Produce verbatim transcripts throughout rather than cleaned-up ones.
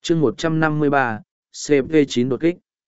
chương một trăm năm mươi ba, xê pê chín đột kích.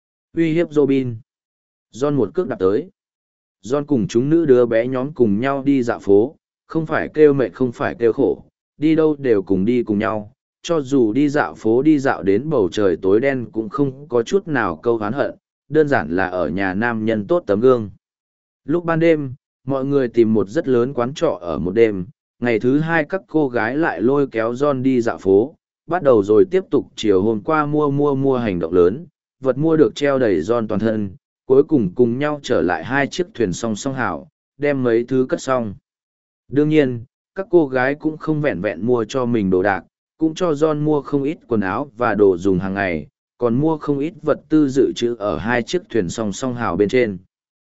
Uy hiếp Robin. John một cước đạp tới. John cùng chúng nữ đứa bé nhóm cùng nhau đi dạo phố, không phải kêu mệt không phải kêu khổ, đi đâu đều cùng đi cùng nhau. Cho dù đi dạo phố đi dạo đến bầu trời tối đen cũng không có chút nào câu oán hận, đơn giản là ở nhà nam nhân tốt tấm gương. Lúc ban đêm, mọi người tìm một rất lớn quán trọ ở một đêm, ngày thứ hai các cô gái lại lôi kéo John đi dạo phố, bắt đầu rồi tiếp tục chiều hôm qua mua mua mua hành động lớn, vật mua được treo đầy John toàn thân, cuối cùng cùng nhau trở lại hai chiếc thuyền song song hảo, đem mấy thứ cất xong. Đương nhiên, các cô gái cũng không vẹn vẹn mua cho mình đồ đạc, cũng cho John mua không ít quần áo và đồ dùng hàng ngày, còn mua không ít vật tư dự trữ ở hai chiếc thuyền song song hào bên trên.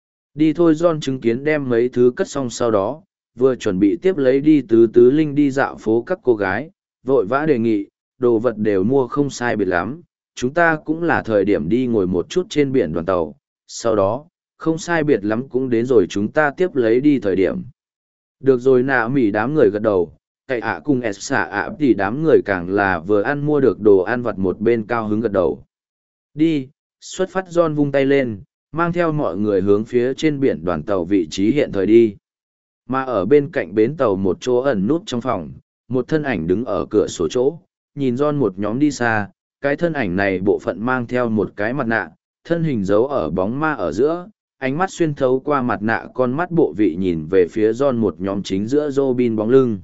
Đi thôi, John chứng kiến đem mấy thứ cất xong sau đó, vừa chuẩn bị tiếp lấy đi tứ tứ linh đi dạo phố các cô gái, vội vã đề nghị, đồ vật đều mua không sai biệt lắm, chúng ta cũng là thời điểm đi ngồi một chút trên biển đoàn tàu, sau đó, không sai biệt lắm cũng đến rồi chúng ta tiếp lấy đi thời điểm. Được rồi, nạ mỉ đám người gật đầu, cậy ạ cùng s xạ ạ thì đám người càng là vừa ăn mua được đồ ăn vặt một bên cao hứng gật đầu. Đi, xuất phát. John vung tay lên, mang theo mọi người hướng phía trên biển đoàn tàu vị trí hiện thời đi. Mà ở bên cạnh bến tàu một chỗ ẩn nút trong phòng, một thân ảnh đứng ở cửa sổ chỗ, nhìn John một nhóm đi xa, cái thân ảnh này bộ phận mang theo một cái mặt nạ, thân hình giấu ở bóng ma ở giữa, ánh mắt xuyên thấu qua mặt nạ con mắt bộ vị nhìn về phía John một nhóm chính giữa Robin bóng lưng.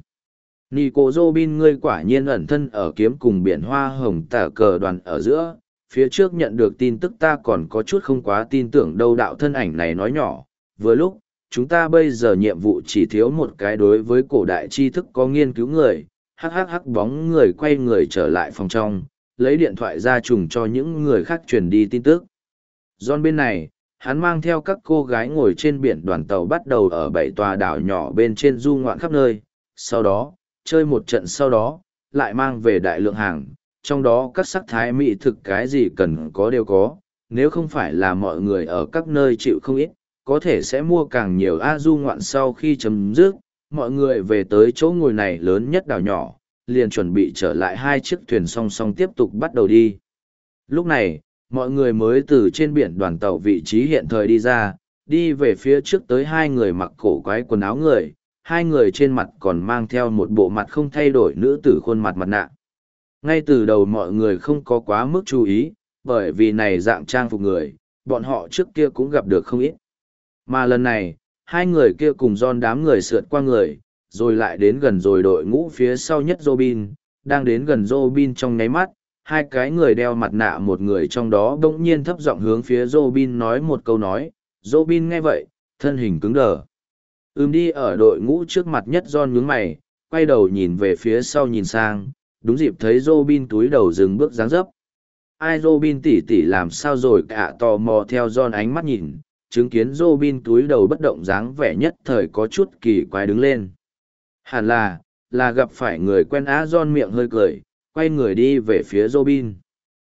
Nico Robin, ngươi quả nhiên ẩn thân ở kiếm cùng biển hoa hồng tả cờ đoàn ở giữa, phía trước nhận được tin tức ta còn có chút không quá tin tưởng đâu. Đạo thân ảnh này nói nhỏ, vừa lúc, chúng ta bây giờ nhiệm vụ chỉ thiếu một cái đối với cổ đại tri thức có nghiên cứu người, hắc hắc hắc bóng người quay người trở lại phòng trong, lấy điện thoại ra trùng cho những người khác truyền đi tin tức. John bên này, hắn mang theo các cô gái ngồi trên biển đoàn tàu bắt đầu ở bảy tòa đảo nhỏ bên trên du ngoạn khắp nơi, sau đó, chơi một trận sau đó, lại mang về đại lượng hàng, trong đó các sắc thái mỹ thực cái gì cần có đều có, nếu không phải là mọi người ở các nơi chịu không ít, có thể sẽ mua càng nhiều. A du ngoạn sau khi chấm dứt, mọi người về tới chỗ ngồi này lớn nhất đảo nhỏ, liền chuẩn bị trở lại hai chiếc thuyền song song tiếp tục bắt đầu đi. Lúc này, mọi người mới từ trên biển đoàn tàu vị trí hiện thời đi ra, đi về phía trước tới hai người mặc cổ quái quần áo người, hai người trên mặt còn mang theo một bộ mặt không thay đổi nữ tử khuôn mặt mặt nạ. Ngay từ đầu mọi người không có quá mức chú ý, bởi vì này dạng trang phục người, bọn họ trước kia cũng gặp được không ít. Mà lần này, hai người kia cùng John đám người sượt qua người, rồi lại đến gần rồi đội ngũ phía sau nhất Robin, đang đến gần Robin trong nháy mắt, hai cái người đeo mặt nạ một người trong đó bỗng nhiên thấp giọng hướng phía Robin nói một câu nói, Robin nghe vậy, thân hình cứng đờ. Ừm đi. Ở đội ngũ trước mặt nhất John nhướng mày, quay đầu nhìn về phía sau nhìn sang, đúng dịp thấy Robin túi đầu dừng bước dáng dấp. Ai Robin tỷ tỷ làm sao rồi? Cả tò mò theo John ánh mắt nhìn, chứng kiến Robin túi đầu bất động dáng vẻ nhất thời có chút kỳ quái đứng lên. Hẳn là, là gặp phải người quen. Á. John miệng hơi cười, quay người đi về phía Robin.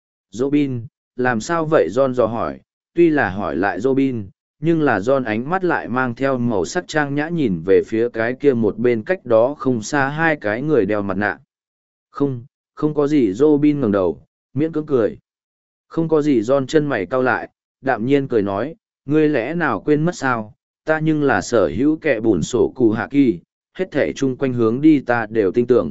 Robin, làm sao vậy? John dò hỏi, tuy là hỏi lại Robin, nhưng là John ánh mắt lại mang theo màu sắc trang nhã nhìn về phía cái kia một bên cách đó không xa hai cái người đeo mặt nạ. Không, không có gì. Robin ngẩng đầu, miễn cưỡng cười. Không có gì. John chân mày cau lại, đạm nhiên cười nói, ngươi lẽ nào quên mất sao, ta nhưng là sở hữu kẻ bùn sổ cụ hạ kỳ, hết thể chung quanh hướng đi ta đều tin tưởng.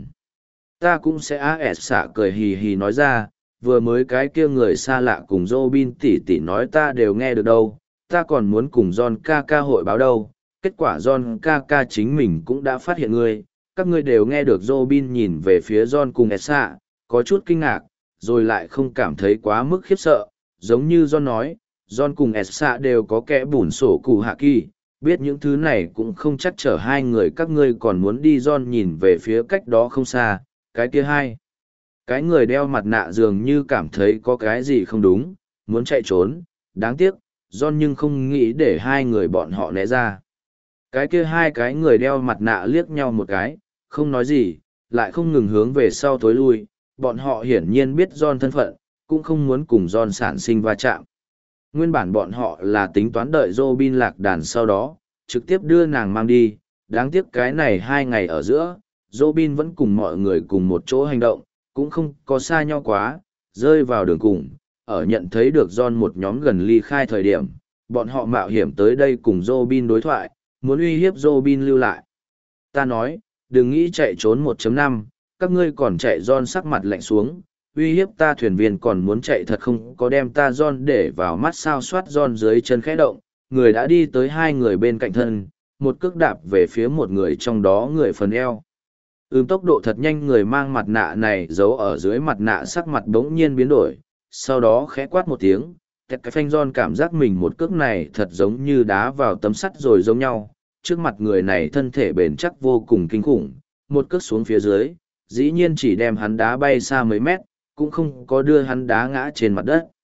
Ta cũng sẽ á s xạ cười hì hì nói ra, vừa mới cái kia người xa lạ cùng Robin tỷ tỷ nói ta đều nghe được đâu, ta còn muốn cùng John ca ca hội báo đâu, kết quả John ca ca chính mình cũng đã phát hiện ngươi, các ngươi đều nghe được. Robin nhìn về phía John cùng s xạ, có chút kinh ngạc, rồi lại không cảm thấy quá mức khiếp sợ, giống như John nói, John cùng s xạ đều có kẻ bùn sổ cụ hạ kỳ, biết những thứ này cũng không chắc chở hai người các ngươi còn muốn đi. John nhìn về phía cách đó không xa, cái kia hai. Cái người đeo mặt nạ dường như cảm thấy có cái gì không đúng, muốn chạy trốn, đáng tiếc, John nhưng không nghĩ để hai người bọn họ né ra. Cái kia hai cái người đeo mặt nạ liếc nhau một cái, không nói gì, lại không ngừng hướng về sau tối lui, bọn họ hiển nhiên biết John thân phận, cũng không muốn cùng John sản sinh va chạm. Nguyên bản bọn họ là tính toán đợi Robin lạc đàn sau đó, trực tiếp đưa nàng mang đi, đáng tiếc cái này hai ngày ở giữa, Robin vẫn cùng mọi người cùng một chỗ hành động, cũng không có xa nhau quá, rơi vào đường cùng, ở nhận thấy được John một nhóm gần ly khai thời điểm, bọn họ mạo hiểm tới đây cùng Robin đối thoại, muốn uy hiếp Robin lưu lại. Ta nói, đừng nghĩ chạy trốn một chấm năm, các ngươi còn chạy John sắc mặt lạnh xuống, uy hiếp ta thuyền viên còn muốn chạy thật không có đem ta John để vào mắt sao soát John dưới chân khẽ động, người đã đi tới hai người bên cạnh thân, một cước đạp về phía một người trong đó người phần eo. Ừm tốc độ thật nhanh người mang mặt nạ này giấu ở dưới mặt nạ sắc mặt đống nhiên biến đổi, sau đó khẽ quát một tiếng, tẹt cái phanh John cảm giác mình một cước này thật giống như đá vào tấm sắt rồi giống nhau, trước mặt người này thân thể bền chắc vô cùng kinh khủng, một cước xuống phía dưới, dĩ nhiên chỉ đem hắn đá bay xa mấy mét, cũng không có đưa hắn đá ngã trên mặt đất.